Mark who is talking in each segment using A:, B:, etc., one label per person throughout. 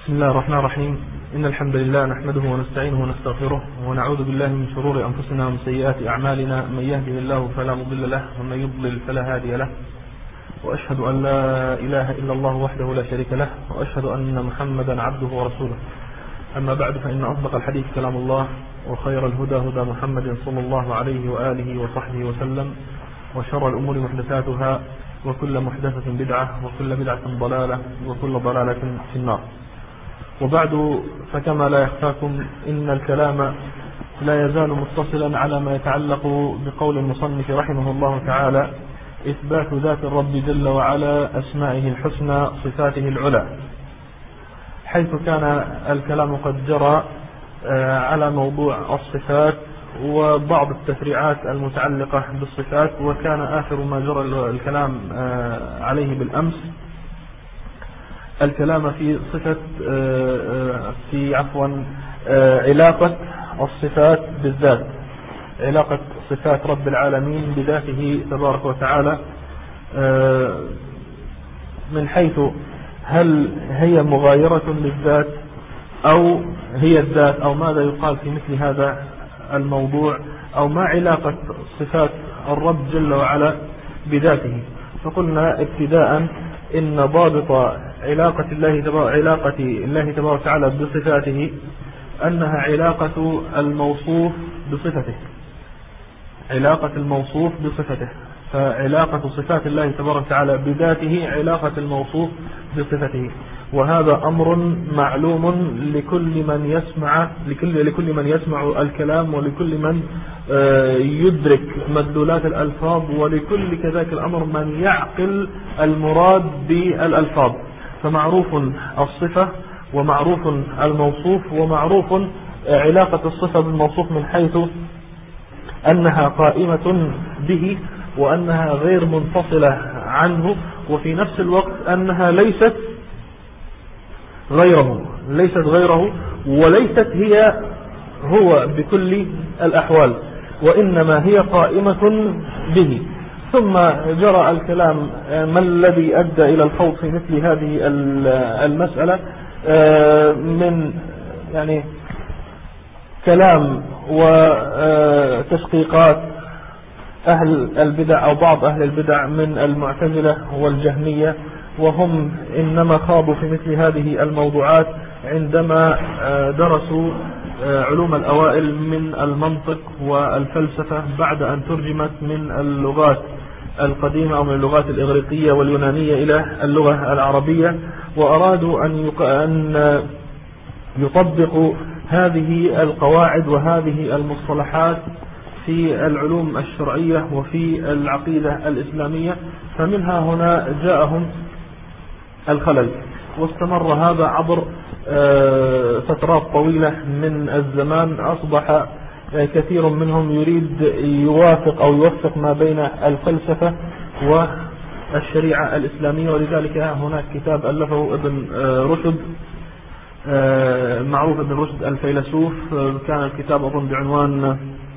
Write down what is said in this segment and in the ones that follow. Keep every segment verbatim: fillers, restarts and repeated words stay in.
A: بسم الله الرحمن الرحيم. إن الحمد لله نحمده ونستعينه ونستغفره ونعوذ بالله من شرور أنفسنا ومن سيئات أعمالنا. من يهده الله فلا مضل له ومن يضلل فلا هادي له، وأشهد أن لا إله إلا الله وحده لا شريك له، وأشهد أن محمدا عبده ورسوله. أما بعد، فإن أصدق الحديث كلام الله، وخير الهدى هدى محمد صلى الله عليه وآله وصحبه وسلم، وشر الأمور محدثاتها، وكل محدثة بدعة، وكل بدعة ضلالة، وكل ضلالة في النار. وبعد، فكما لا يخفاكم إن الكلام لا يزال متصلا على ما يتعلق بقول المصنف رحمه الله تعالى: إثبات ذات الرب جل وعلا، أسمائه الحسنى، صفاته العلى، حيث كان الكلام قد جرى على موضوع الصفات وبعض التفريعات المتعلقة بالصفات، وكان آخر ما جرى الكلام عليه بالأمس الكلام في صفة في عفوا علاقة الصفات بالذات، علاقة صفات رب العالمين بذاته تبارك وتعالى، من حيث هل هي مغايرة للذات أو هي الذات، أو ماذا يقال في مثل هذا الموضوع، أو ما علاقة صفات الرب جل وعلا بذاته. فقلنا ابتداء إن ضابط علاقة الله علاقة الله تبارك وتعالى بصفاته أنها علاقة الموصوف بصفته، علاقة الموصوف بصفته. فعلاقة صفات الله تبارك وتعالى بذاته علاقة الموصوف بصفته، وهذا أمر معلوم لكل من يسمع لكل لكل من يسمع الكلام، ولكل من يدرك مدلولات الألفاظ، ولكل كذلك الأمر من يعقل المراد بالألفاظ. فمعروف الصفة ومعروف الموصوف، ومعروف علاقة الصفة بالموصوف من حيث أنها قائمة به، وأنها غير منفصلة عنه، وفي نفس الوقت أنها ليست غيره ليست غيره وليست هي هو بكل الأحوال، وإنما هي قائمة به. ثم جرى الكلام ما الذي أدى إلى الخوض في مثل هذه المسألة من يعني كلام وتشقيقات أهل البدع أو بعض أهل البدع من المعتزلة والجهمية، وهم إنما خاضوا في مثل هذه الموضوعات عندما درسوا علوم الأوائل من المنطق والفلسفة بعد أن ترجمت من اللغات القديمة أو من اللغات الإغريقية واليونانية إلى اللغة العربية، وأرادوا أن يطبقوا هذه القواعد وهذه المصطلحات في العلوم الشرعية وفي العقيدة الإسلامية. فمنها هنا جاءهم الخلل، واستمر هذا عبر فترات طويلة من الزمان. أصبح كثير منهم يريد يوافق أو يوفق ما بين الفلسفة والشريعة الإسلامية، ولذلك هناك كتاب ألفه ابن رشد، معروف ابن رشد الفيلسوف. كان الكتاب أظن بعنوان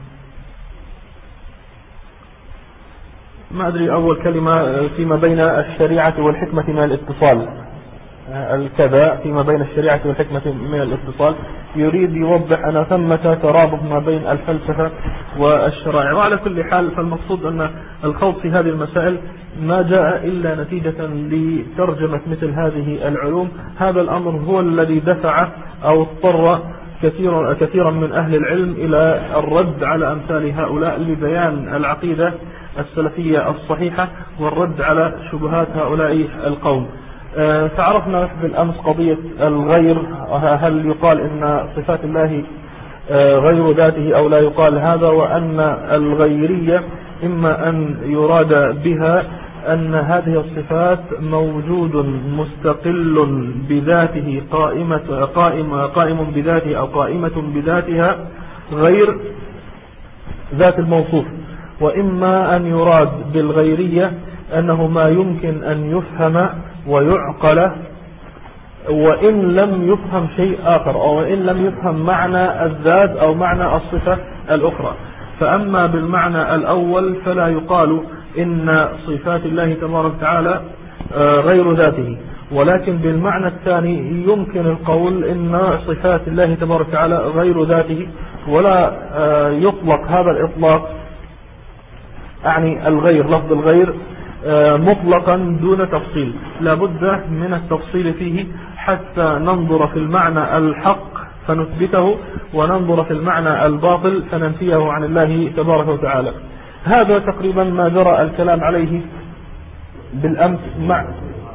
A: ما أدري أول كلمة فيما بين الشريعة والحكمة من الاتصال، الكذا فيما بين الشريعة والحكمة من الاتصال. يريد يوضح أن ثمة ترابط ما بين الفلسفة والشرائع. وعلى كل حال، فالمقصود أن الخوض في هذه المسائل ما جاء إلا نتيجة لترجمة مثل هذه العلوم. هذا الأمر هو الذي دفع أو اضطر كثيرا كثيرا من أهل العلم إلى الرد على أمثال هؤلاء لبيان العقيدة السلفية الصحيحة والرد على شبهات هؤلاء القوم. فعرفنا بالأمس قضية الغير، هل يقال إن صفات الله غير ذاته أو لا يقال هذا، وأن الغيرية إما أن يراد بها أن هذه الصفات موجود مستقل بذاته، قائمة قائم قائم بذاته أو قائمة بذاتها غير ذات الموصوف، وإما أن يراد بالغيرية أنه ما يمكن أن يفهم ويعقل وإن لم يفهم شيء آخر، أو إن لم يفهم معنى الذات أو معنى الصفة الأخرى. فأما بالمعنى الأول فلا يقال إن صفات الله تبارك وتعالى غير ذاته، ولكن بالمعنى الثاني يمكن القول إن صفات الله تبارك وتعالى غير ذاته، ولا يطلق هذا الإطلاق يعني الغير، لفظ الغير مطلقا دون تفصيل، لابد من التفصيل فيه حتى ننظر في المعنى الحق فنثبته، وننظر في المعنى الباطل فننفيه عن الله تبارك وتعالى. هذا تقريبا ما جرى الكلام عليه بالأمس مع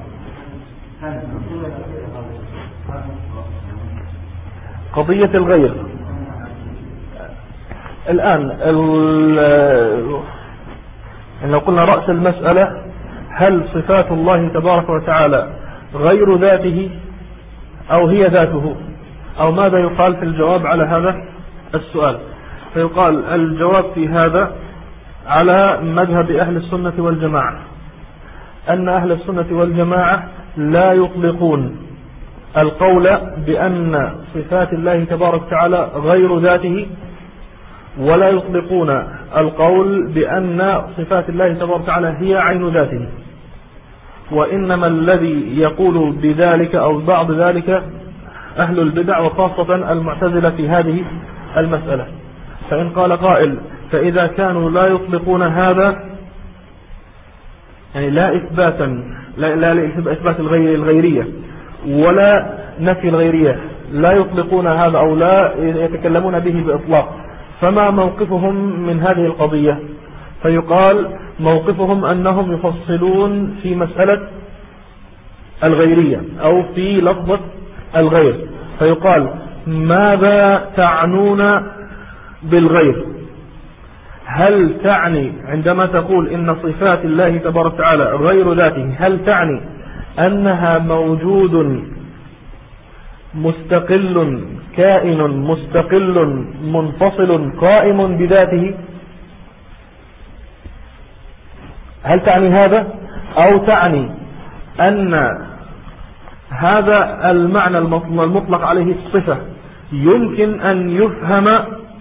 A: قضية الغير. الآن لو قلنا رأس المسألة هل صفات الله تبارك وتعالى غير ذاته أو هي ذاته، أو ماذا يقال في الجواب على هذا السؤال؟ فيقال الجواب في هذا على مذهب أهل السنة والجماعة، أن أهل السنة والجماعة لا يطلقون القول بأن صفات الله تبارك وتعالى غير ذاته، ولا يطلقون القول بأن صفات الله تبارك وتعالى هي عين ذاته، وإنما الذي يقول بذلك أو بعض ذلك أهل البدع وخاصة المعتزلة في هذه المسألة. فإن قال قائل فإذا كانوا لا يطلقون هذا، يعني لا إثباتا لا, لا إثبات الغير الغيرية ولا نفي الغيرية، لا يطلقون هذا أو لا يتكلمون به بإطلاق، فما موقفهم من هذه القضية؟ فيقال موقفهم أنهم يفصلون في مسألة الغيرية أو في لفظة الغير، فيقال ماذا تعنون بالغير؟ هل تعني عندما تقول إن صفات الله تبارك وتعالى غير ذاته، هل تعني أنها موجود مستقل كائن مستقل منفصل قائم بذاته؟ هل تعني هذا، أو تعني أن هذا المعنى المطلق عليه الصفة يمكن أن يفهم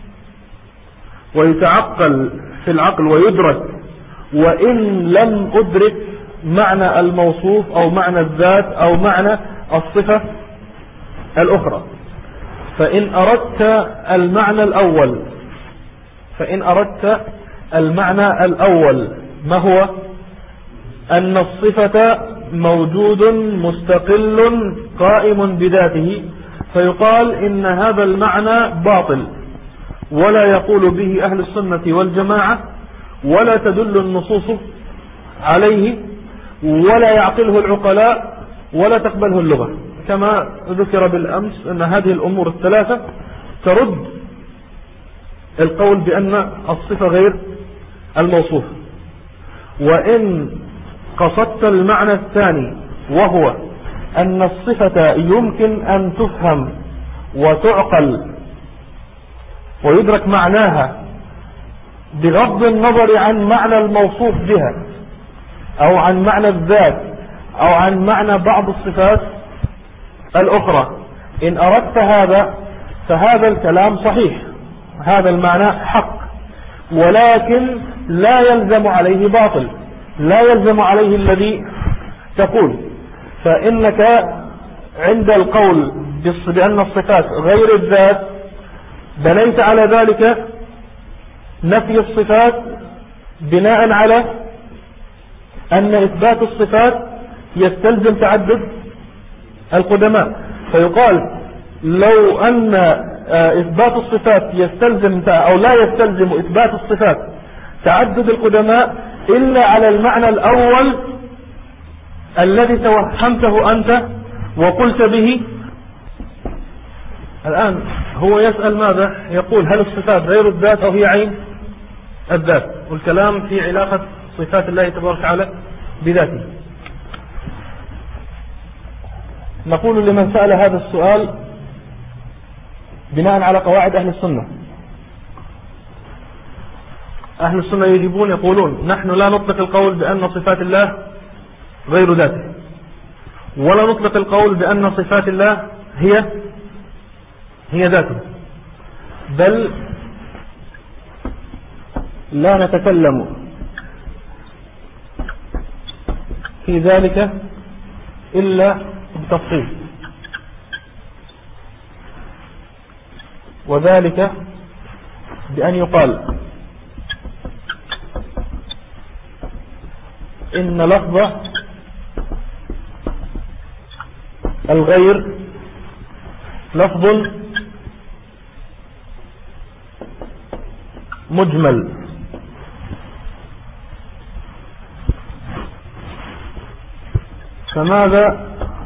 A: ويتعقل في العقل ويدرك، وإن لم أدرك معنى الموصوف أو معنى الذات أو معنى الصفة الأخرى؟ فإن أردت المعنى الأول فإن أردت المعنى الأول ما هو؟ أن الصفة موجود مستقل قائم بذاته، فيقال إن هذا المعنى باطل، ولا يقول به أهل السنة والجماعة، ولا تدل النصوص عليه، ولا يعقله العقلاء، ولا تقبله اللغة، كما ذكر بالأمس أن هذه الأمور الثلاثة ترد القول بأن الصفة غير الموصوف. وإن قصدت المعنى الثاني وهو أن الصفة يمكن أن تفهم وتعقل ويدرك معناها بغض النظر عن معنى الموصوف بها أو عن معنى الذات أو عن معنى بعض الصفات الأخرى، إن أردت هذا فهذا الكلام صحيح، هذا المعنى حق، ولكن لا يلزم عليه باطل، لا يلزم عليه الذي تقول. فإنك عند القول بأن الصفات غير الذات بنيت على ذلك نفي الصفات بناء على أن إثبات الصفات يستلزم تعدد القدماء. فيقال لو أن إثبات الصفات يستلزم أو لا يستلزم إثبات الصفات تعدد القدماء إلا على المعنى الأول الذي توهمته أنت وقلت به. الآن هو يسأل ماذا؟ يقول هل الصفات غير الذات أو هي عين الذات؟ والكلام في علاقة صفات الله تبارك وتعالى بذاته. نقول لمن سأل هذا السؤال بناء على قواعد أهل السنة، أهل السنة يجيبون يقولون نحن لا نطلق القول بأن صفات الله غير ذاته، ولا نطلق القول بأن صفات الله هي هي ذاته، بل لا نتكلم في ذلك إلا بتفصيل، وذلك بأن يقال إن لفظ الغير لفظ مجمل، فماذا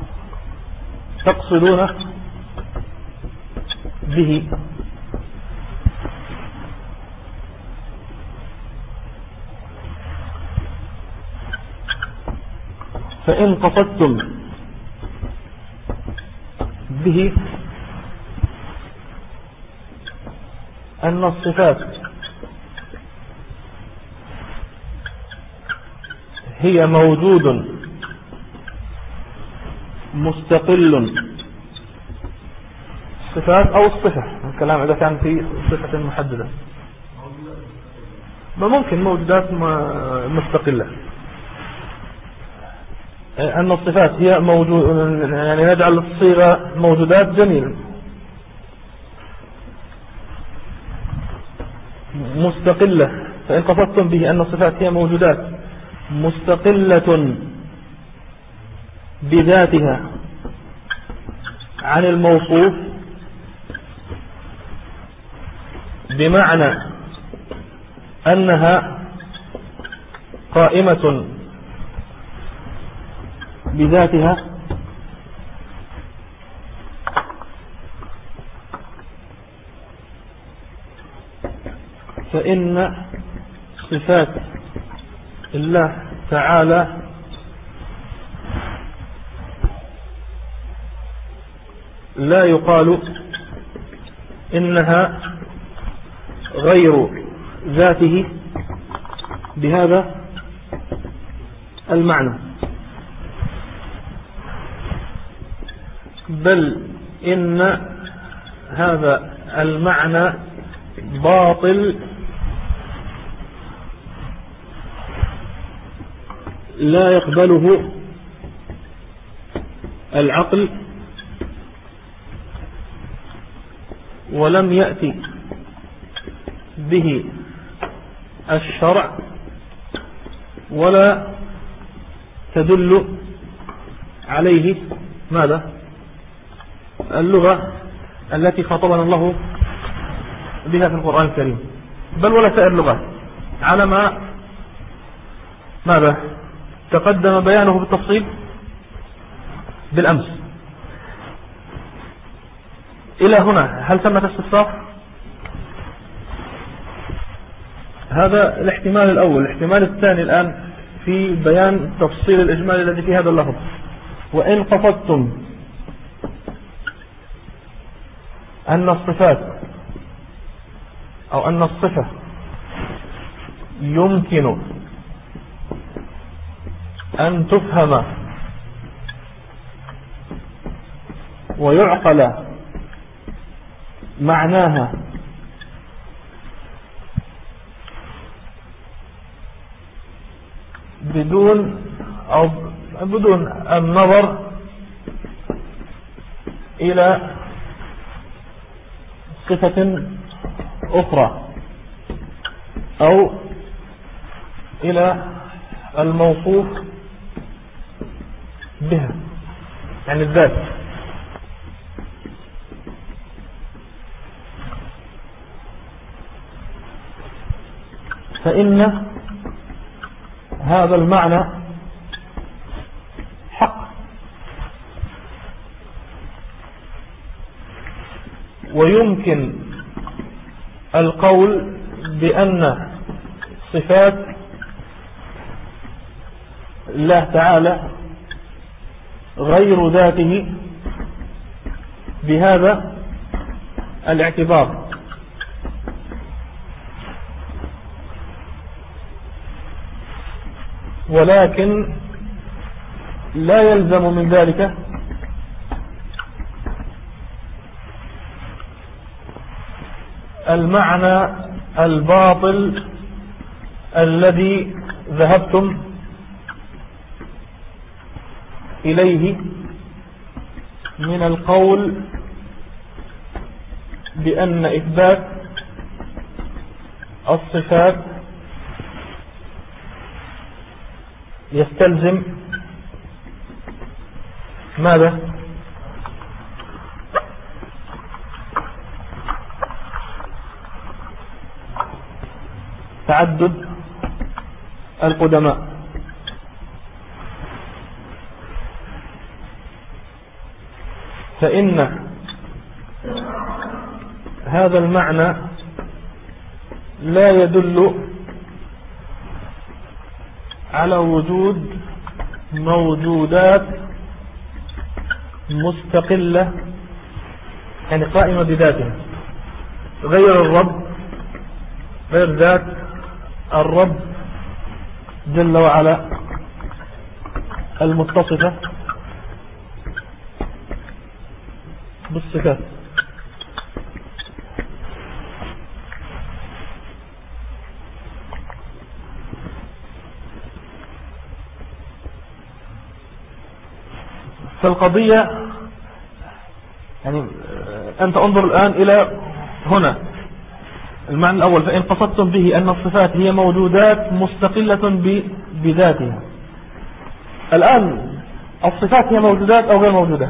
A: تقصدون به؟ فإن قصدتم به أن الصفات هي موجود مستقل، الصفات أو الصفة، الكلام إذا كان في صفة محددة، ما ممكن موجودات مستقلة، أن الصفات هي موجود، يعني نجعل الصيغة موجودات، جميل، مستقلة. فإن قصدتم به أن الصفات هي موجودات مستقلة بذاتها عن الموصوف، بمعنى أنها قائمة بذاتها، فإن صفات الله تعالى لا يقال إنها غير ذاته بهذا المعنى، بل إن هذا المعنى باطل لا يقبله العقل، ولم يأتي به الشرع، ولا تدل عليه ماذا؟ اللغة التي خاطبنا الله بها في القرآن الكريم، بل ولا سائر اللغات، على ما ماذا تقدم بيانه بالتفصيل بالأمس. إلى هنا هل ثمة استفسار؟ هذا الاحتمال الأول. الاحتمال الثاني الآن في بيان تفصيل الإجمال الذي في هذا اللفظ. وإن قصدتم أن الصفات أو أن الصفة يمكن أن تفهم ويعقل معناها بدون أو بدون النظر إلى صفة أخرى أو إلى الموصوف بها، يعني الذات، فإن هذا المعنى حق، ويمكن القول بأن صفات الله تعالى غير ذاته بهذا الاعتبار، ولكن لا يلزم من ذلك المعنى الباطل الذي ذهبتم إليه من القول بأن إثبات الصفات يستلزم ماذا؟ تعدد القدماء. فإن هذا المعنى لا يدل على وجود موجودات مستقلة يعني قائمة بذاتها غير الرب، غير ذات الرب جل وعلا المتصفة بالصفات. فالقضية يعني أنت انظر الآن إلى هنا المعنى الأول، فإن قصدتم به أن الصفات هي موجودات مستقلة بذاتها. الآن الصفات هي موجودات أو غير موجودة؟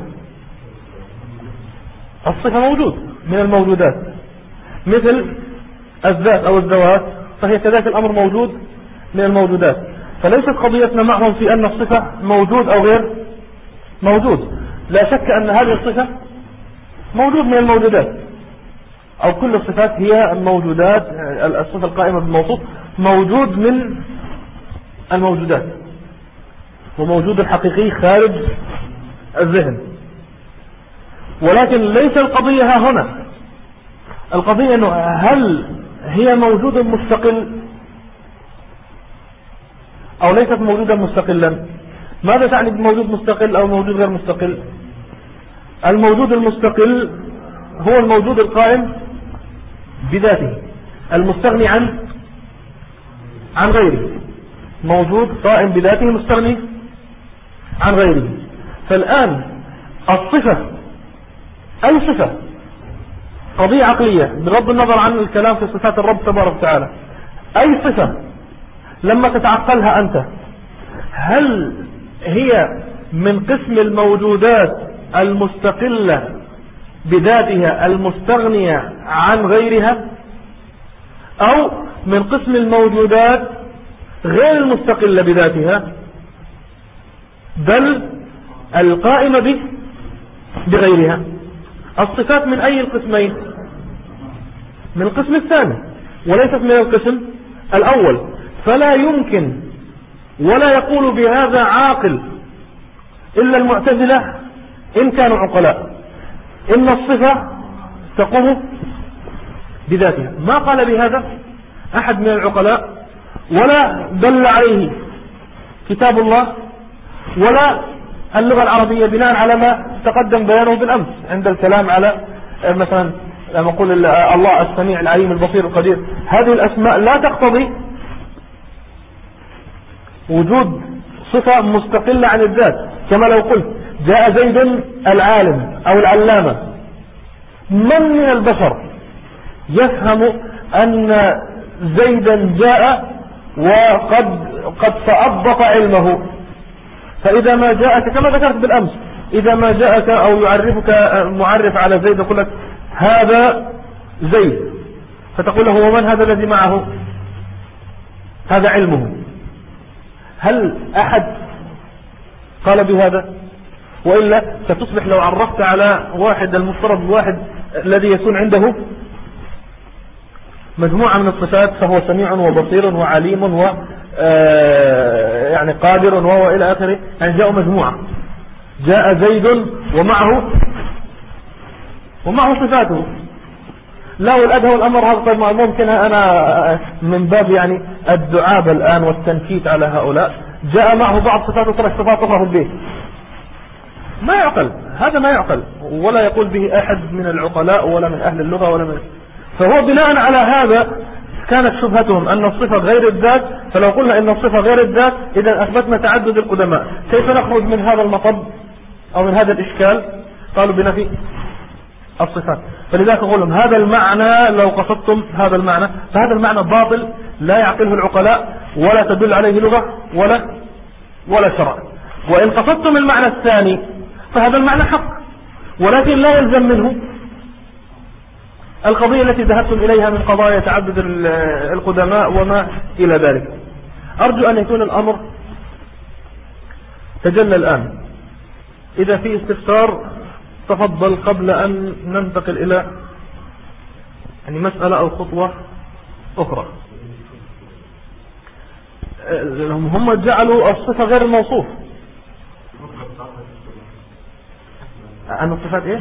A: الصفة موجود من الموجودات، مثل الذات أو الذوات، فهي كذلك الأمر موجود من الموجودات. فليست قضيتنا معهم في أن الصفة موجود أو غير موجود. لا شك أن هذه الصفة موجود من الموجودات، أو كل الصفات هي الموجودات. الصفة القائمة بالموصوف موجود من الموجودات، وموجود الحقيقي خارج الذهن. ولكن ليس القضية ها هنا، القضية أنه هل هي موجود مستقل أو ليست موجودا مستقلا. ماذا تعني بموجود مستقل أو موجود غير مستقل؟ الموجود المستقل هو الموجود القائم بذاته المستغني عن عن غيره، موجود قائم بذاته مستغني عن غيره. فالآن الصفة أي صفة قضية عقلية بغض النظر عن الكلام في صفات الرب تبارك وتعالى. أي صفة لما تتعقلها أنت، هل هي من قسم الموجودات المستقلة بذاتها المستغنية عن غيرها، أو من قسم الموجودات غير المستقلة بذاتها بل القائمة به بغيرها؟ الصفات من أي القسمين؟ من القسم الثاني وليست من القسم الأول. فلا يمكن ولا يقول بهذا عاقل إلا المعتزلة إن كانوا عقلاء، إن الصفة تقوم بذاتها. ما قال بهذا أحد من العقلاء، ولا دل عليه كتاب الله ولا اللغة العربية بناء على ما تقدم بيانه بالأمس عند الكلام على مثلا لما نقول الله السميع العليم البصير القدير. هذه الأسماء لا تقتضي وجود صفة مستقلة عن الذات. كما لو قلت جاء زيد العالم أو العلامة، من من البشر يفهم أن زيدا جاء وقد قد تأبط علمه؟ فإذا ما جاءك كما ذكرت بالأمس، إذا ما جاءك أو يعرفك معرف على زيد يقول لك هذا زيد، فتقول له ومن هذا الذي معه؟ هذا علمه. هل أحد قال بهذا؟ وإلا ستصبح لو عرفت على واحد المفترض الواحد الذي يكون عنده مجموعة من الصفات، فهو سميع وبصير وعليم و يعني قادر وإلى آخره، يعني جاءوا مجموعة، جاء زيد ومعه ومعه صفاته. لا والأدهى والأمر هذا طيب ممكن أنا من باب يعني الدعابة الآن والتنكيت على هؤلاء، جاء معه بعض صفاته ترك صفات الله في البيت. ما يعقل هذا، ما يعقل ولا يقول به أحد من العقلاء ولا من أهل اللغة ولا من. فهو بناء على هذا كانت شبهتهم أن الصفة غير الذات، فلو قلنا أن الصفة غير الذات إذا أثبتنا تعدد القدماء، كيف نخرج من هذا المطب أو من هذا الإشكال؟ قالوا بنفي الصفات. فلذلك أقول هذا المعنى لو قصدتم هذا المعنى فهذا المعنى باطل لا يعقله العقلاء ولا تدل عليه لغة ولا ولا شرع. وإن قصدتم المعنى الثاني فهذا المعنى حق، ولكن لا يلزم منه القضية التي ذهبتم إليها من قضايا تعدد القدماء وما إلى ذلك. أرجو أن يكون الأمر تجلى الآن. إذا في استفسار تفضل قبل أن ننتقل إلى يعني مسألة أو خطوة أخرى. هم جعلوا الصفة غير الموصوف. أن الصفات إيه؟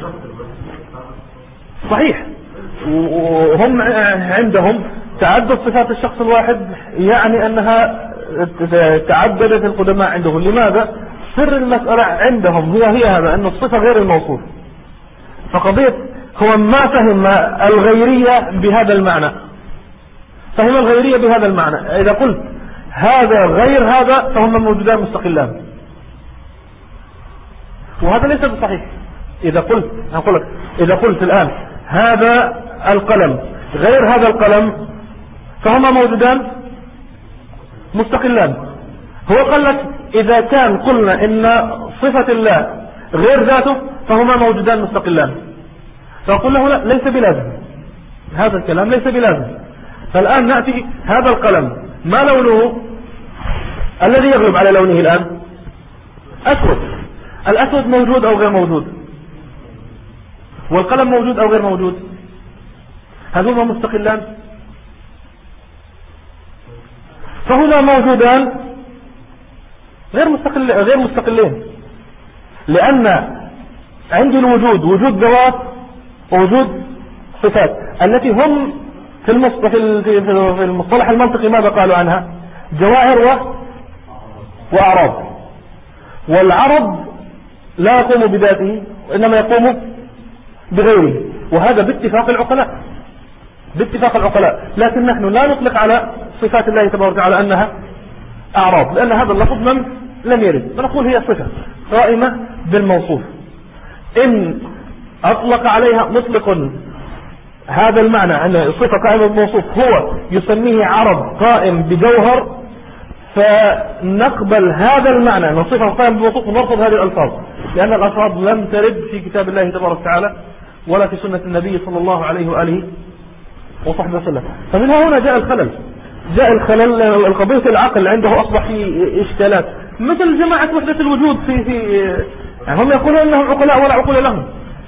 A: صحيح، وهم عندهم تعدد صفات الشخص الواحد يعني أنها تعددت القدماء عندهم. لماذا؟ سر المسألة عندهم هي هي هذا أن الصفة غير الموصوف. فقضية هو ما فهم الغيرية بهذا المعنى، فهم الغيرية بهذا المعنى. إذا قلت هذا غير هذا فهم موجودان مستقلان، وهذا ليس بصحيح. إذا قلت أقول لك إذا قلت الآن هذا القلم غير هذا القلم فهما موجودان مستقلان. هو قال لك إذا كان قلنا إن صفة الله غير ذاته فهما موجودان مستقلان، فأقول له لا، ليس بلازم هذا الكلام، ليس بلازم. فالآن نأتي هذا القلم ما لونه الذي يغلب على لونه الآن؟ أسود. الأسود موجود أو غير موجود؟ والقلم موجود أو غير موجود؟ هل هما مستقلان؟ فهما موجودان غير مستقل غير مستقلين، لأن عندي الوجود وجود ذوات ووجود صفات التي هم في المصطلح المنطقي ماذا قالوا عنها؟ جواهر و... وأعراض. والعرض لا يقوم بذاته وإنما يقوم بغيره، وهذا باتفاق العقلاء باتفاق العقلاء. لكن نحن لا نطلق على صفات الله تبارك وتعالى أنها أعراض، لأن هذا اللفظ لم لم يرد، فنقول هي صفة قائمة بالموصوف. إن أطلق عليها مطلق هذا المعنى أن صفة قائمة بالموصوف هو يسميه عرض قائم بجوهر، فنقبل هذا المعنى أن صفة قائمة بالموصوف ونرفض هذه الألفاظ، لأن الألفاظ لم ترد في كتاب الله تبارك وتعالى ولا في سنة النبي صلى الله عليه وآله وصحبه وسلم. فمن هنا جاء الخلل جاء الخلل القضية العقل عنده أصبح في إشكالات، مثل جماعة وحدة الوجود في في يعني هم يقولون أنهم عقلاء ولا عقول لهم.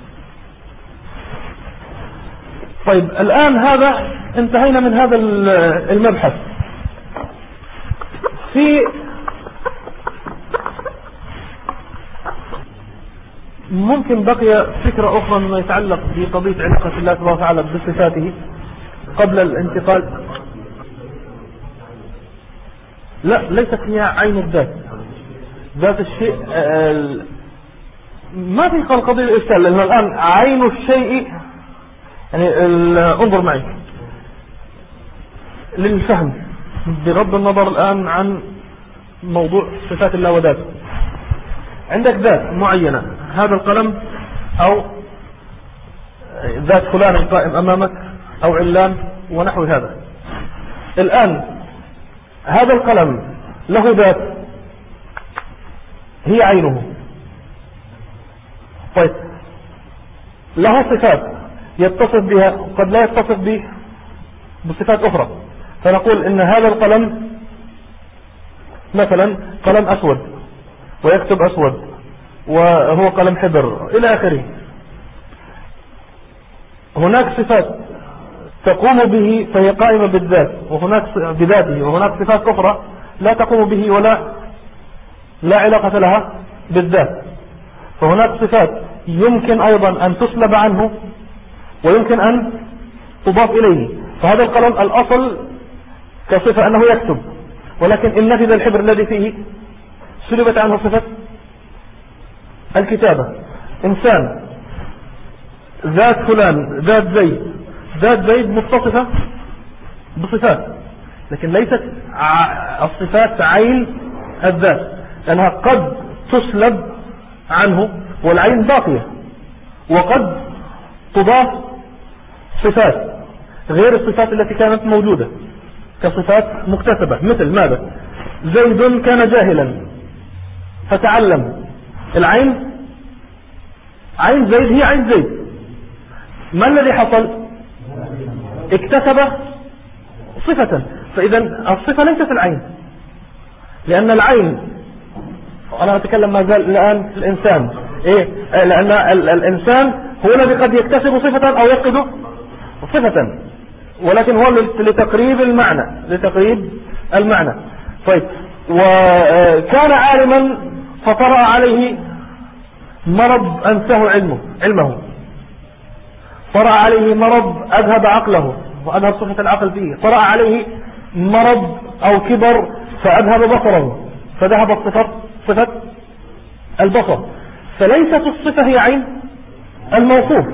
A: طيب الآن هذا انتهينا من هذا المبحث. في ممكن بقي فكرة أخرى مما يتعلق بقضية علاقة الله تبارك وتعالى بصفاته قبل الانتقال. لا، ليست هي عين الذات ذات الشيء. ما في قضية الإشكال، لأن الآن عين الشيء يعني انظر معي للفهم بغض النظر الآن عن موضوع صفات الله وذاته. عندك ذات معينة، هذا القلم أو ذات فلان القائم أمامك أو علان ونحو هذا. الآن هذا القلم له ذات هي عينه. طيب له صفات يتصف بها قد لا يتصف به بصفات أخرى، فنقول إن هذا القلم مثلا قلم أسود ويكتب أسود وهو قلم حبر إلى آخره. هناك صفات تقوم به فهي قائمة بالذات وهناك بذاته، وهناك صفات أخرى لا تقوم به ولا لا علاقة لها بالذات. فهناك صفات يمكن أيضا أن تسلب عنه ويمكن أن تضاف إليه. فهذا القلم الأصل كصفة أنه يكتب، ولكن إن نفذ الحبر الذي فيه سلبت عنه صفة الكتابة. إنسان ذات فلان ذات زيد ذات زيد متصفة بصفات، لكن ليست الصفات عين الذات، لأنها قد تسلب عنه والعين باقية، وقد تضاف صفات غير الصفات التي كانت موجودة كصفات مكتسبة. مثل ماذا؟ زيد كان جاهلا فتعلم. العين عين زيد هي عين زيد، ما الذي حصل؟ اكتسب صفة. فإذا الصفة ليست العين، لأن العين، أنا أتكلم ما زال الآن في الإنسان، إيه؟ لأن الإنسان هو الذي قد يكتسب صفة أو يفقد صفة، ولكن هو لتقريب المعنى لتقريب المعنى. طيب، وكان عالما فطرأ عليه مرض أنساه علمه علمه طرأ عليه مرض أذهب عقله وأذهب صفة العقل فيه، طرأ عليه مرض أو كبر فأذهب بصره فذهب صفة صفة البصر. فليست الصفة هي عين الموصوف،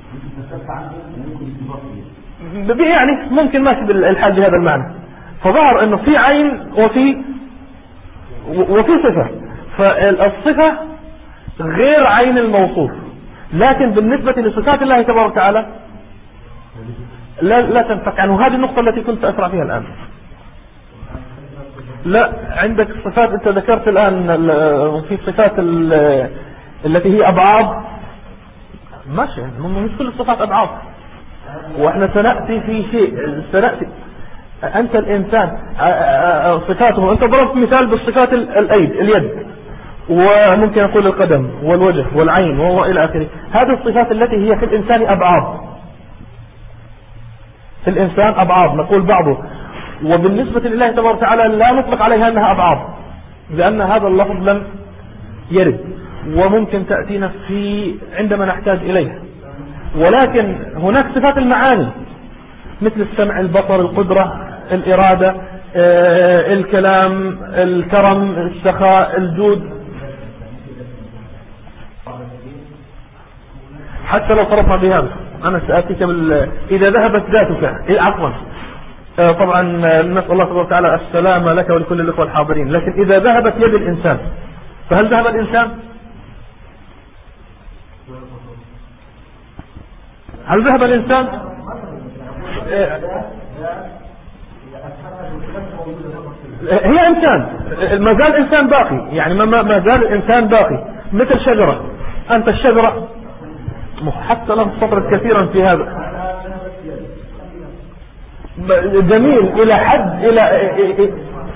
A: يعني ممكن ماشي بالحال بهذا المعنى. فظهر أنه في عين وفي وفي صفة، فالصفة غير عين الموصوف. لكن بالنسبة لصفات الله تبارك وتعالى لا, لا تنفك عنه. هذه النقطة التي كنت أسرع فيها الآن. لا، عندك صفات، أنت ذكرت الآن في صفات التي هي أبعاد، ماشي، مش كل الصفات أبعاد، وإحنا سنأتي في شيء سنأتي. أنت الإنسان صفاته، أنت ضربت مثال بالصفات الأيد اليد، وممكن أقول القدم والوجه والعين وإلى آخره. هذه الصفات التي هي في الإنسان أبعاد، في الإنسان أبعاد نقول بعضه، وبالنسبة لله تبارك وتعالى لا نطلق عليها أنها أبعاد، لأن هذا اللفظ لم يرد، وممكن تأتينا في عندما نحتاج إليها. ولكن هناك صفات المعاني مثل السمع، البصر، القدرة، الإرادة، آه، الكلام، الكرم، السخاء، الجود. حتى لو فرضنا بهذا، أنا سأتيك بال... إذا ذهبت ذاتك، إيه عفوا، آه طبعا نسأل الله سبحانه وتعالى السلامة لك ولكل الأخوة الحاضرين. لكن إذا ذهبت يد الإنسان، فهل ذهب الإنسان؟ هل ذهب الإنسان؟ هي إنسان، ما زال إنسان باقي، يعني ما زال الإنسان باقي مثل شجرة. أنت الشجرة حتى لم تفرط كثيرا في هذا، جميل إلى حد إلى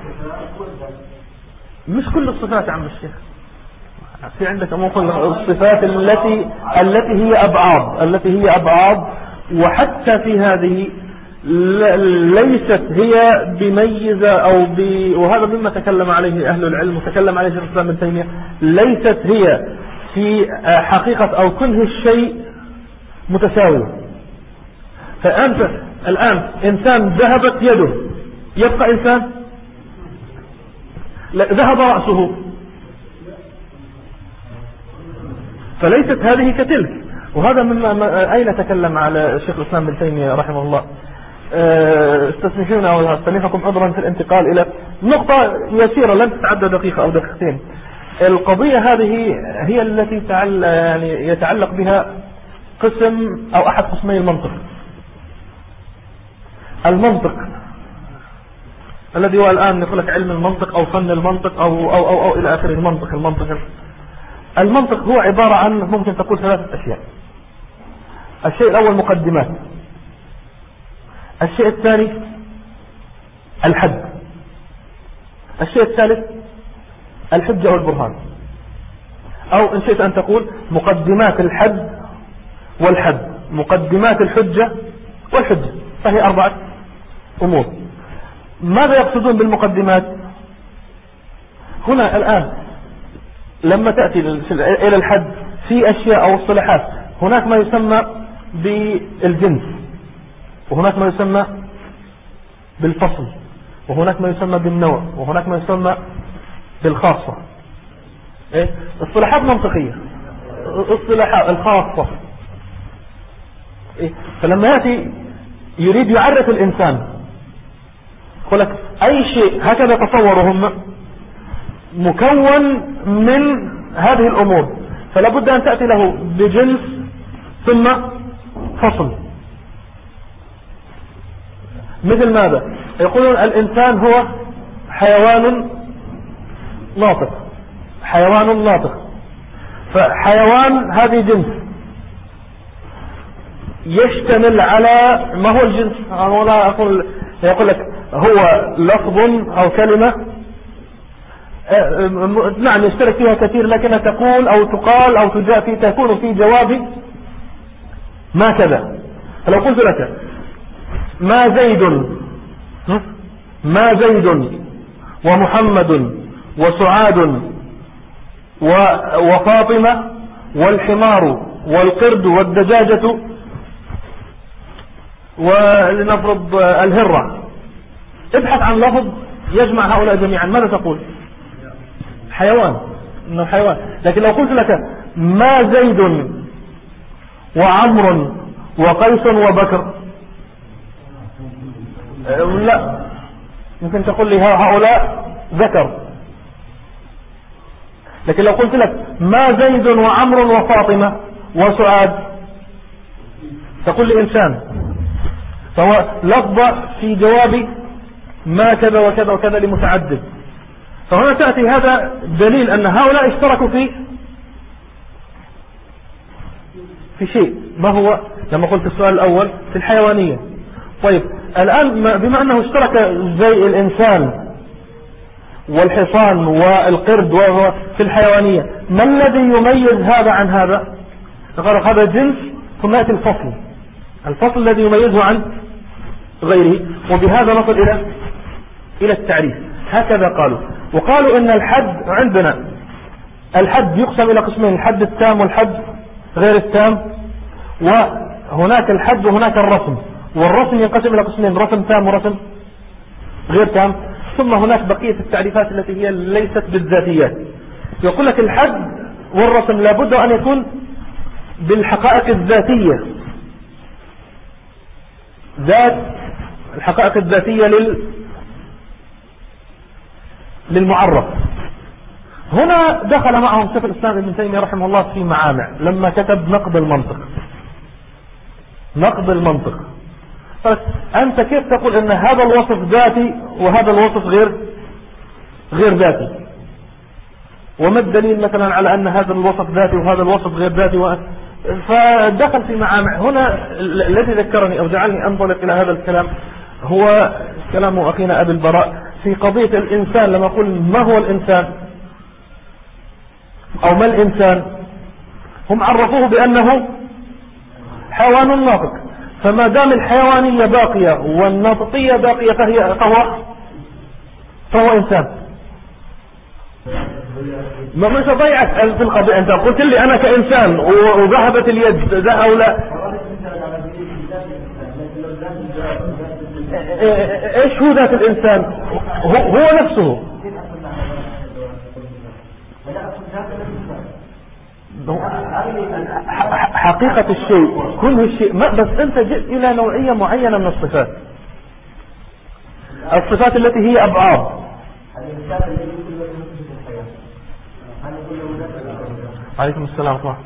A: مش كل الصفات يا عم الشيخ، في عندك الصفات التي التي هي أبعاد التي هي أبعاد وحتى في هذه ليست هي بميزة أو ب... وهذا مما تكلم عليه أهل العلم وتكلم عليه شيخ الإسلام ابن تيمية. ليست هي في حقيقة أو كنه الشيء متساوي. فأنت الآن إنسان ذهبت يده، يبقى إنسان؟ لا، ذهب رأسه، فليست هذه كتلك. وهذا مما أين تكلم على الشيخ الإسلام ابن تيمية رحمه الله. استسمحونا واستنيحكم عذرا في الانتقال إلى نقطة يسيرة لن تتعدى دقيقة أو دقيقتين. القضية هذه هي التي تعل يعني يتعلق بها قسم أو أحد قسمي المنطق. المنطق الذي هو الآن نقول لك علم المنطق أو فن المنطق أو أو أو, أو إلى آخره. المنطق المنطق المنطق هو عبارة عن ممكن تقول ثلاثة أشياء. الشيء الأول مقدمات، الشيء الثاني الحد، الشيء الثالث الحجة والبرهان، أو إن شئت أن تقول مقدمات الحد والحد، مقدمات الحجة والحجة، فهي أربعة أمور. ماذا يقصدون بالمقدمات؟ هنا الآن لما تأتي إلى الحد في أشياء أو اصطلاحات، هناك ما يسمى بالجنس، وهناك ما يسمى بالفصل، وهناك ما يسمى بالنوع، وهناك ما يسمى بالخاصة. إيه؟ اصطلاحات منطقية، اصطلاحات الخاصة. إيه؟ فلما يأتي يريد يعرف الإنسان يقول لك أي شيء هكذا تصورهم مكون من هذه الأمور، فلا بد أن تأتي له بجنس ثم فصل. مثل ماذا؟ يقولون الإنسان هو حيوان ناطق، حيوان ناطق، فحيوان هذه جنس يشتمل على ما هو الجنس. أنا لا أقول، يقول لك هو لفظ أو كلمة نعم يشترك فيها كثير، لكنها تقول أو تقال أو تجاء في تكون في جواب ما كذا. فلو قلت لك ما زيد، ما زيد ومحمد وسعاد وفاطمة والحمار والقرد والدجاجة ولنفرض الهرة، ابحث عن لفظ يجمع هؤلاء جميعا، ماذا تقول؟ حيوان، انه حيوان. لكن لو قلت لك ما زيد وعمر وقيس وبكر، لا، ممكن تقول لي هؤلاء ذكر. لكن لو قلت لك ما زيد وعمر وفاطمة وسعاد، تقول لي إنسان. فهو لفظ في جواب ما كذا وكذا وكذا لمتعدد. فهنا تأتي هذا دليل أن هؤلاء اشتركوا في في شيء. ما هو؟ لما قلت السؤال الأول في الحيوانية. طيب الآن بما أنه اشترك زي الإنسان والحصان والقرد وهو في الحيوانية، ما الذي يميز هذا عن هذا؟ نقول هذا جنس، ثم يأتي الفصل، الفصل الذي يميزه عن غيره، وبهذا نصل إلى إلى التعريف. هكذا قالوا. وقالوا إن الحد عندنا، الحد يقسم إلى قسمين، الحد التام والحد غير التام، وهناك الحد وهناك الرسم، والرسم ينقسم إلى قسمين، رسم تام ورسم غير تام. ثم هناك بقية التعريفات التي هي ليست بالذاتيات. يقول لك الحد والرسم لابد أن يكون بالحقائق الذاتية، ذات الحقائق الذاتية لل للمعرف. هنا دخل معهم شيخ الإسلام ابن تيمية رحمه الله في معامع لما كتب نقد المنطق. نقد المنطق، أنت كيف تقول أن هذا الوصف ذاتي وهذا الوصف غير غير ذاتي؟ وما الدليل مثلا على أن هذا الوصف ذاتي وهذا الوصف غير ذاتي و... فدخل في معامع. هنا الذي ذكرني أو جعلني أنطلق إلى هذا الكلام هو كلام أخينا أبي البراء في قضية الإنسان. لما أقول ما هو الإنسان أو ما الإنسان، هم عرفوه بأنه حيوان ناطق، فما دام الحيوانية باقية والناطقية باقية فهي فهو فهو إنسان. ما مش ضيعت في القضية. أنت قلت لي أنا كإنسان وذهبت اليد ذا أو لا، إيش هو ذات الإنسان؟ هو, هو نفسه. حقيقة الشيء كله الشيء، بس أنت جئت إلى نوعية معينة من الصفات، الصفات التي هي أبعاد. عليكم السلام ورحمة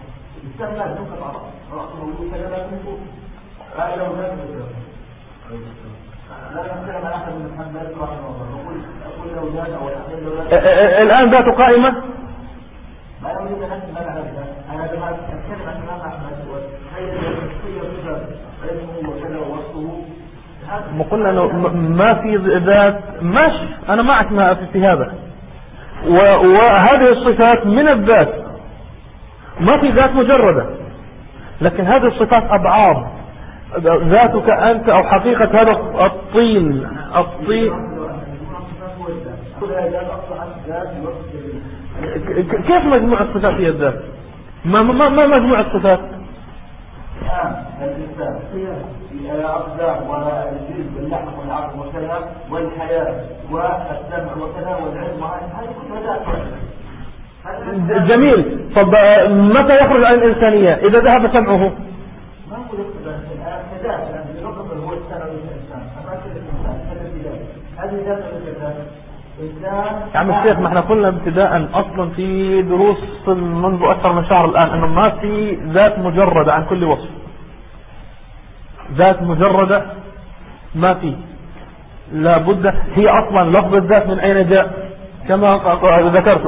A: الله. الآن ذات قائمة. ما يريد أن أسمع أنا لما أتكلم عن الإمام أحمد وخير الشخصية وصفة وكذا ووصفه، ما قلنا أنه ما في ذات، ماشي أنا معك ما في هذا، وهذه الصفات من الذات، ما في ذات مجردة، لكن هذه الصفات أبعاد. ذاتك أنت أو حقيقة هذا الطين الطين كيف مجموع الصفات هي الذات؟ ما ما ما مجموع الصفات؟ الإنسان الأقدام والجلد واللحم والعظم وكذا والحياة والسمع وكذا والعلم، هذه كلها ذات. جميل. طب متى يخرج عن الإنسانية؟ إذا ذهب سمعه. ما هو يخرج عن الذات؟ هذه يا عم الشيخ، ما احنا قلنا ابتداء اصلا في دروس منذ اكثر من شهر الان انه ما في ذات مجردة عن كل وصف. ذات مجردة ما في، لابد هي اصلا لفظ الذات من اين جاء كما ذكرت.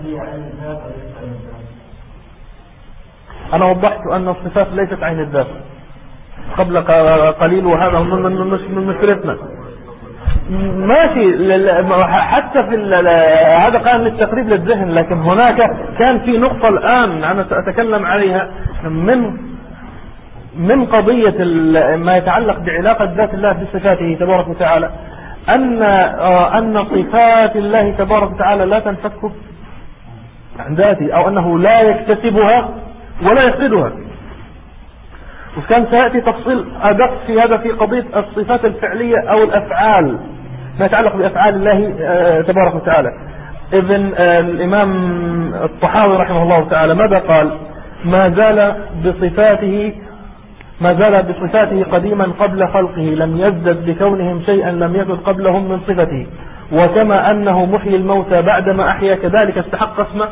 A: انا وضحت ان الصفات ليست عين الذات قبل قليل، وهذا من مشكلتنا. ماشي، حتى في هذا قال للتقريب للذهن، لكن هناك كان في نقطة الآن أنا سأتكلم عليها من من قضية ما يتعلق بعلاقة ذات الله بصفاته تبارك وتعالى، أن أن صفات الله تبارك وتعالى لا تنفك عن ذاته، أو أنه لا يكتسبها ولا يفقدها. وكان سيأتي تفصيل أدق في هذا في قضية الصفات الفعلية أو الأفعال، ما يتعلق بأفعال الله تبارك وتعالى. إذن الإمام الطحاوي رحمه الله تعالى ماذا قال؟ ما زال بصفاته ما زال بصفاته قديما قبل خلقه، لم يزدد بكونهم شيئا لم يكن قبلهم من صفته، وكما أنه محيي الموتى بعدما أحيا كذلك استحق اسم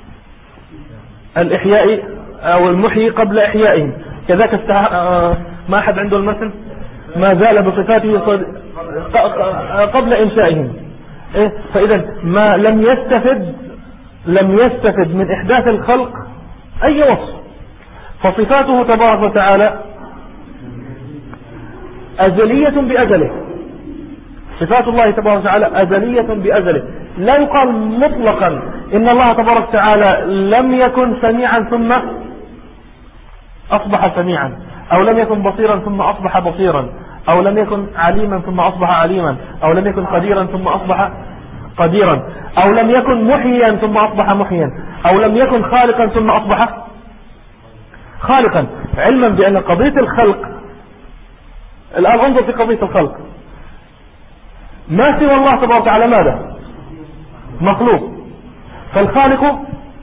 A: الإحياء أو المحيي قبل إحيائهم، كذلك استحق. ما أحد عنده المثل؟ ما زال بصفاته قبل إنشائهم. إيه؟ فإذا ما لم يستفد لم يستفد من إحداث الخلق أي وصف، فصفاته تبارك وتعالى أزلية بأزله. صفات الله تبارك وتعالى أزلية بأزله، لا يقال مطلقا إن الله تبارك وتعالى لم يكن سميعا ثم أصبح سميعا، أو لم يكن بصيرا ثم أصبح بصيرا، أو لم يكن عليما ثم أصبح عليما، أو لم يكن قديرا ثم أصبح قديرا، أو لم يكن محيا ثم أصبح محيا، أو لم يكن خالقا ثم أصبح خالقا. علما بأن قضية الخلق، الآن انظر في قضية الخلق، ما سوى الله تبارك وتعالى ماذا؟ مخلوق. فالخالق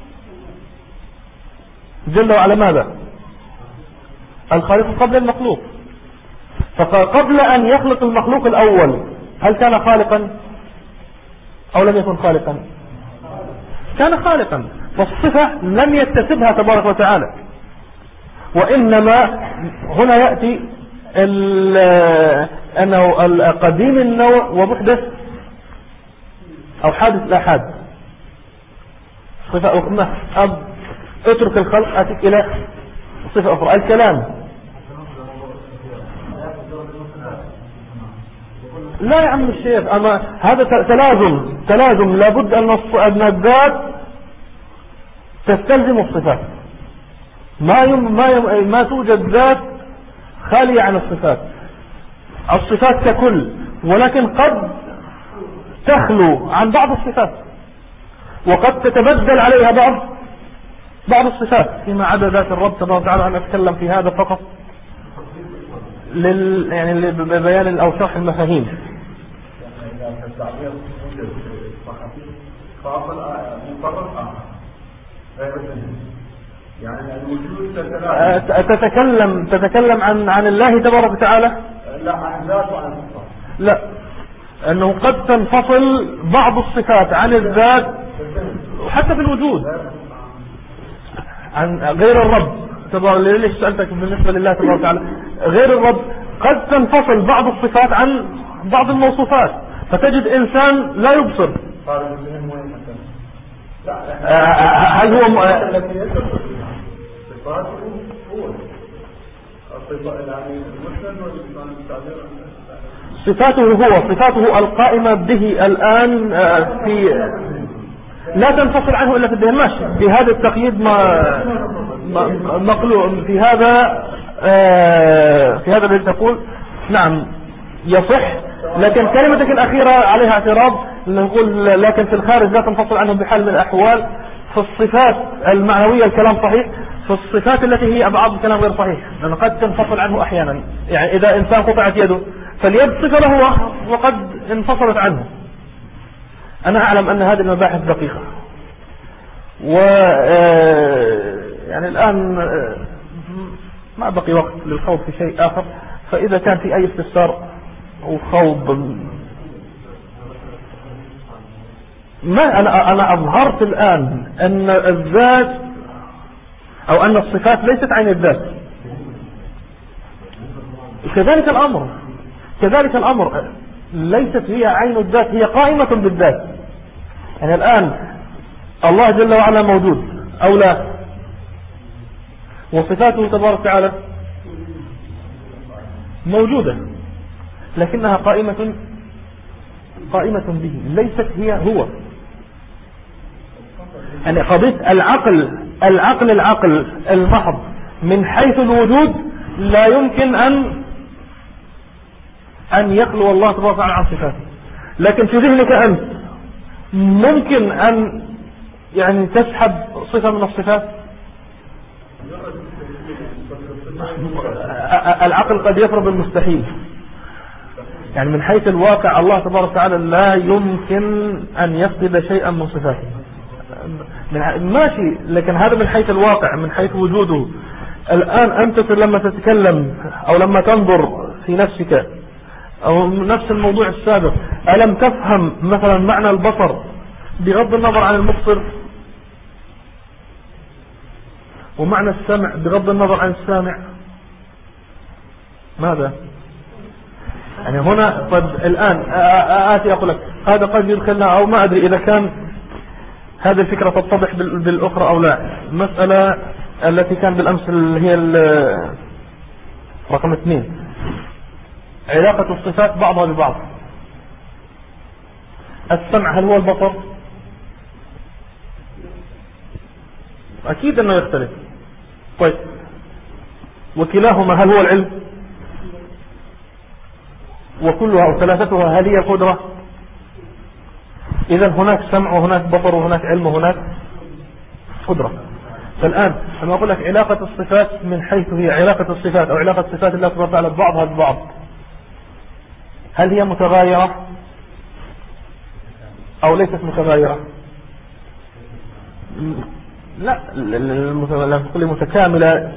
A: جل وعلا ماذا؟ الخالق قبل المخلوق. فقبل أن يخلق المخلوق الأول هل كان خالقا أو لم يكن خالقا؟ كان خالقا. فالصفة لم يكتسبها تبارك وتعالى، وإنما هنا يأتي أنه قديم النوع ومحدث أو حادث الآحاد. صفة أخرى، اترك الخلق أتيك إلى صفة أخرى، الكلام. لا يا عم الشيخ، أما هذا تلازم تلازم لابد أن الذات تستلزم الصفات. ما يم ما يم ما توجد ذات خالية عن الصفات. الصفات ككل، ولكن قد تخلو عن بعض الصفات، وقد تتبدل عليها بعض بعض الصفات فيما عدا ذات الرب تبارك وتعالى. أنا أتكلم في هذا فقط لل يعني لبيان أو شرح المفاهيم. تتكلم تتكلم عن عن الله تبارك وتعالى،
B: لا عن ذاته وعن الصفات.
A: لا، أنه قد تنفصل بعض الصفات عن الذات حتى في الوجود عن غير الرب تبارك. ليش سألتك بالنسبة لله تبارك وتعالى غير الرب؟ قد تنفصل بعض الصفات عن بعض الموصوفات، فتجد إنسان لا يبصر. هل هو صفاته هو صفاته القائمة به الآن في لا تنفصل عنه إلا في الذهن. ماشي، بهذا التقييد ما مقلوع في هذا في هذا الذي تقول نعم يصح، لكن كلمتك الأخيرة عليها اعتراض، نقول لكن في الخارج لا تنفصل عنه بحال من الأحوال. في الصفات المعنوية الكلام صحيح، في الصفات التي هي بعض الكلام غير صحيح، لأن قد تنفصل عنه أحيانا. يعني إذا إنسان قطعت يده فاليد صفة له وقد انفصلت عنه. أنا أعلم أن هذه المباحث دقيقة، و يعني الآن ما بقي وقت للخوض في شيء آخر، فإذا كان في أي استفسار أو خوض ما أنا أنا أظهرت الآن أن الذات أو أن الصفات ليست عين الذات. كذلك الأمر كذلك الأمر ليست هي عين الذات، هي قائمة بالذات. يعني الآن الله جل وعلا موجود أو لا، وصفاته تبارك وتعالى موجودة، لكنها قائمة قائمة به، ليست هي هو. يعني قضية العقل العقل العقل المحض من حيث الوجود لا يمكن أن أن يخلو الله تبارك وتعالى عن صفاته، لكن في ذهنك أنت ممكن أن يعني تسحب صفة من الصفات. العقل قد يفرض المستحيل. يعني من حيث الواقع الله تبارك وتعالى لا يمكن أن يفقد شيئا من صفاته، ماشي، لكن هذا من حيث الواقع، من حيث وجوده. الآن أنت لما تتكلم أو لما تنظر في نفسك أو نفس الموضوع السابق، ألم تفهم مثلا معنى البصر بغض النظر عن المبصر، ومعنى السمع بغض النظر عن السامع؟ ماذا؟ يعني هنا طيب الآن آتي أقول لك هذا قد يدخلنا، أو ما أدري إذا كان هذه الفكرة تتضح بالأخرى أو لا. المسألة التي كان بالأمس اللي هي رقم اثنين، علاقة الصفات بعضها ببعض. السمع هل هو البصر؟ أكيد أنه يختلف. طيب وكلاهما هل هو العلم؟ وكلها أو ثلاثتها هل هي القدرة؟ إذا هناك سمع وهناك بصر وهناك علم وهناك قدرة. فالآن لما أقول لك علاقة الصفات من حيث هي علاقة الصفات أو علاقة صفات الله تبارك وتعالى بعضها ببعض، هل هي متغايرة أو ليست متغايرة؟ لا، لما تقول متكاملة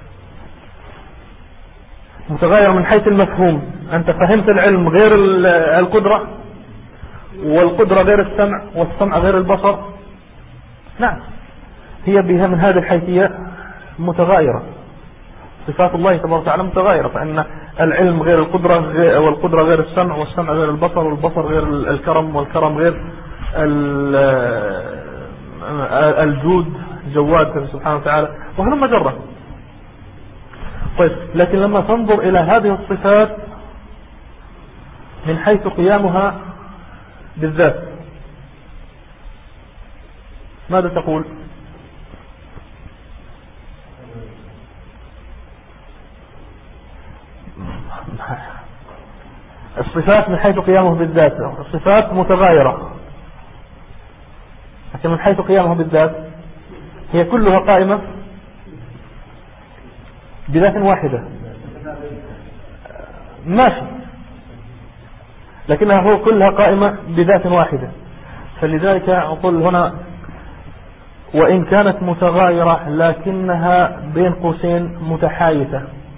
A: متغايرة من حيث المفهوم. أنت فهمت العلم غير القدرة، والقدرة غير السمع، والسمع غير البصر. نعم، هي بها من هذه الحيثية متغايرة. صفات الله تبارك وتعالى متغايرة، فإن العلم غير القدرة، والقدرة غير السمع، والسمع غير البصر، والبصر غير الكرم، والكرم غير الجود جواد سبحانه وتعالى، وهلم مجرة. طيب لكن لما تنظر إلى هذه الصفات من حيث قيامها بالذات، ماذا تقول؟ الصفات من حيث قيامه بالذات الصفات متغايرة، لكن من حيث قيامه بالذات هي كلها قائمة بذات واحدة، ماشي، لكنها هو كلها قائمة بذات واحدة. فلذلك أقول هنا وإن كانت متغايرة لكنها بين قوسين متحايثة.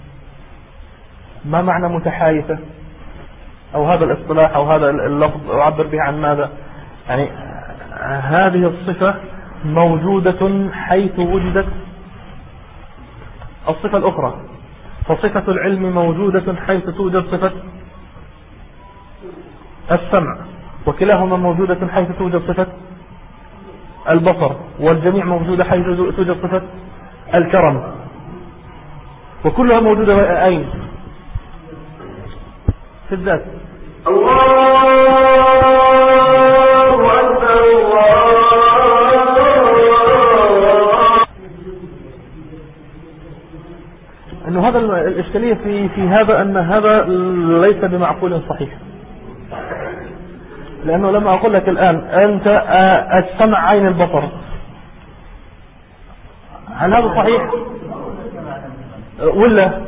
A: ما معنى متحايثة؟ أو هذا الاصطلاح أو هذا اللفظ أعبر به عن ماذا؟ يعني هذه الصفة موجودة حيث وجدت الصفة الأخرى، فصفة العلم موجودة حيث توجد صفة السمع، وكلاهما موجودة حيث توجد صفة البصر، والجميع موجودة حيث توجد صفة الكرم، وكلها موجودة أين؟ في الذات. أنه هذا الإشكالية في في هذا أن هذا ليس بمعقول صحيح، لأنه لما أقول لك الآن أنت السمع عين البصر، هل هذا صحيح ولا؟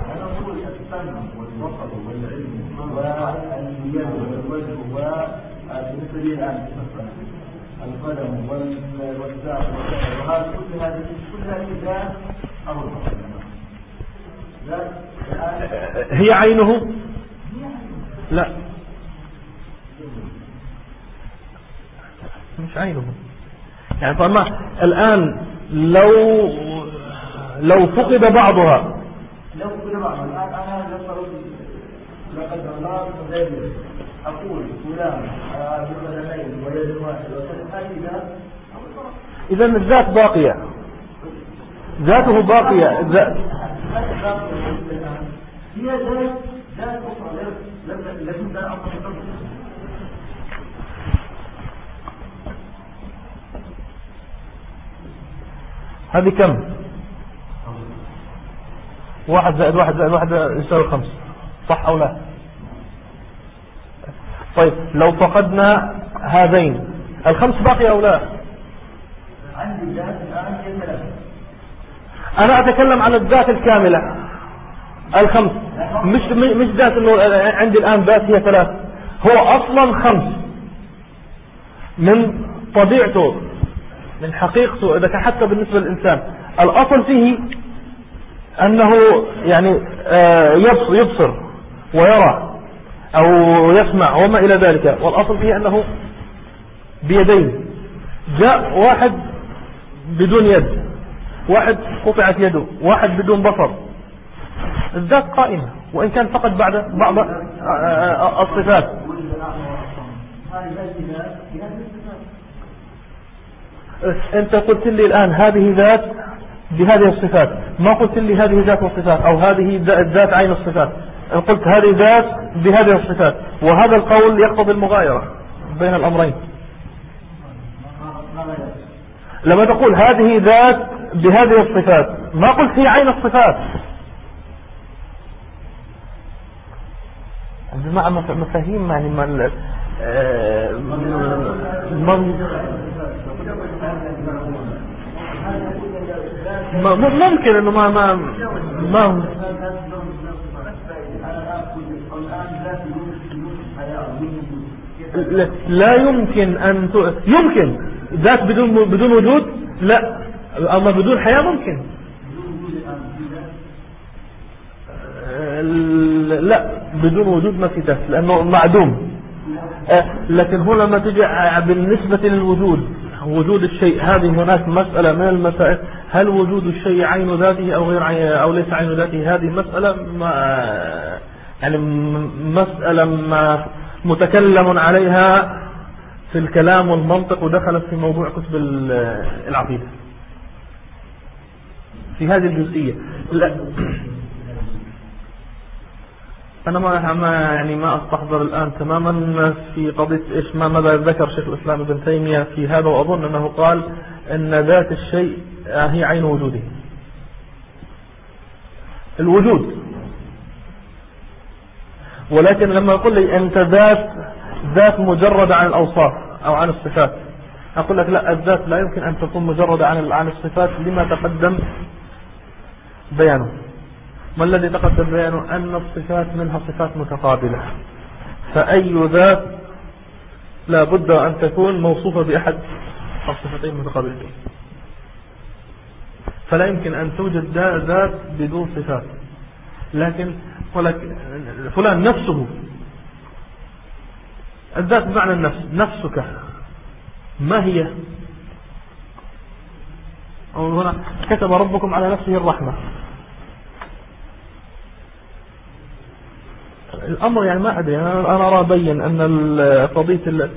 A: هي عينه؟ لا، مش عينه. يعني طبعا الآن لو لو فقد بعضها،
B: لو فقد بعضها الآن أنا نفترض لا قدر الله تدابير أقول فلان على بدنين ويد واحد وتحتاج
A: إذا الذات باقية، ذاته باقية. ذات
B: هي ذات ذات أخرى لم لا أعطى
A: هذه كم؟ واحد زائد واحد زائد واحد يساوي خمس، صح أو لا؟ طيب لو فقدنا هذين الخمس باقي أو لا؟
B: عندي الذات الآن هي ثلاثة.
A: أنا أتكلم عن الذات الكاملة الخمس، مش مش ذات إنه عندي الآن ذات هي ثلاث، هو أصلا خمس من طبيعته من حقيقته. إذا كان حتى بالنسبة للإنسان الأصل فيه أنه يعني يبصر, يبصر ويرى أو يسمع وما إلى ذلك، والأصل فيه أنه بيدين. جاء واحد بدون يد، واحد قطعت يده، واحد بدون بصر، الذات قائمة وإن كان فقط بعد بعض الصفات. أنت قلت لي الآن هذه ذات بهذه الصفات، ما قلت لي هذه ذات الصفات أو هذه ذات عين الصفات، قلت هذه ذات بهذه الصفات، وهذا القول يقتضي المغايرة بين الأمرين. لما تقول هذه ذات بهذه الصفات ما قلت هي عين الصفات، مع مفاهيم يعني ما ممكن انه ما ما ما لا يمكن ان ت... يمكن ذات بدون بدون وجود، لا اما بدون حياة ممكن. لا بدون وجود ما في ذات لانه معدوم. لكن هنا لما تجي بالنسبة للوجود، وجود الشيء، هذه هناك مسألة من المسائل، هل وجود الشيء عين ذاته أو غير عين أو ليس عين ذاته؟ هذه مسألة ما يعني مسألة ما متكلم عليها في الكلام والمنطق، ودخلت في موضوع كتب العقيدة في هذه الجزئية. لا أنا ما ما يعني ما أستحضر الآن تماما في قضية إيش ما ماذا ذكر شيخ الإسلام ابن تيمية في هذا، وأظن أنه قال أن ذات الشيء هي عين وجوده، الوجود. ولكن لما يقول لي أنت ذات ذات مجردة عن الأوصاف أو عن الصفات، أقول لك لا، الذات لا يمكن أن تكون مجردة عن عن الصفات لما تقدم بيانه. ما الذي تقدم بيانه؟ أن الصفات منها صفات متقابلة، فأي ذات لا بد أن تكون موصوفة بأحد الصفتين المتقابلتين، فلا يمكن أن توجد ذات بدون صفات. لكن فلان نفسه، الذات بمعنى النفس، نفسك ما هي؟ أو هنا كتب ربكم على نفسه الرحمة. الأمر يعني ما أدري، أنا أرى بين أن قضية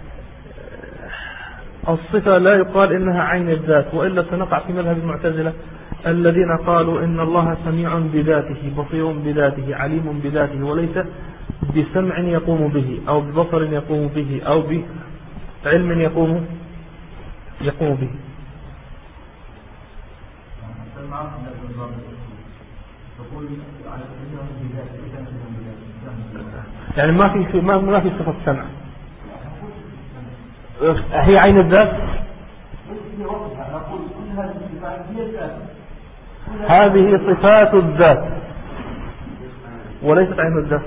A: الصفة لا يقال إنها عين الذات، وإلا سنقع في مذهب المعتزلة الذين قالوا إن الله سميع بذاته، بصير بذاته، عليم بذاته، وليس بسمع يقوم به أو ببصر يقوم به أو بعلم يقوم يقوم به. يعني ما في ما ما في صفة سمع، هي عين الذات. هذه صفات الذات وليست عين الذات.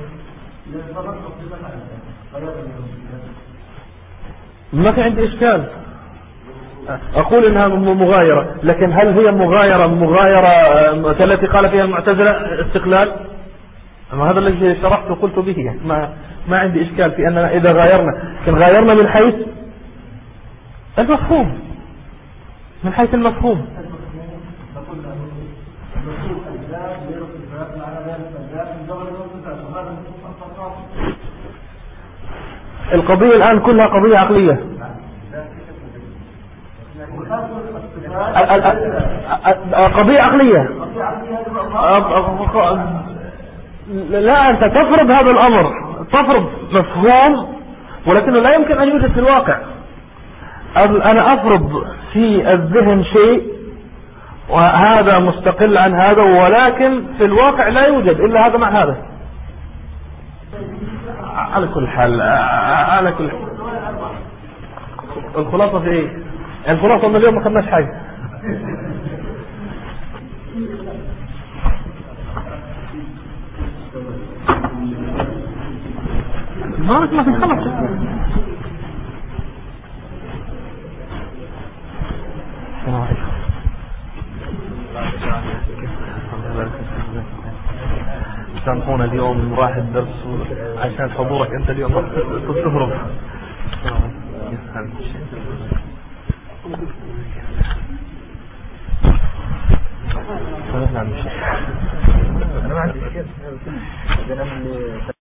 A: ما في عندي إشكال، أقول إنها مغايرة، لكن هل هي مغايرة مغايرة كالتي قال فيها المعتزلة استقلال؟ أما هذا الذي شرحت وقلت به، ما ما عندي إشكال في أننا إذا غايرنا، لكن غايرنا من حيث المفهوم، من حيث المفهوم. القضية الآن كلها قضية عقلية. قضية عقلية. لا، أنت تفرض هذا الأمر، تفرض مفهوم ولكنه لا يمكن أن يوجد في الواقع. أنا أفرض في الذهن شيء وهذا مستقل عن هذا، ولكن في الواقع لا يوجد إلا هذا مع هذا. على كل حال على كل حال الخلاصة في ايه؟ الخلاصة ان اليوم ما خدناش حاجة. ما ما في خلاص. السلام عليكم. سامحونا اليوم راح الدرس عشان حضورك انت اليوم تهرب. انا ما عندي شيء.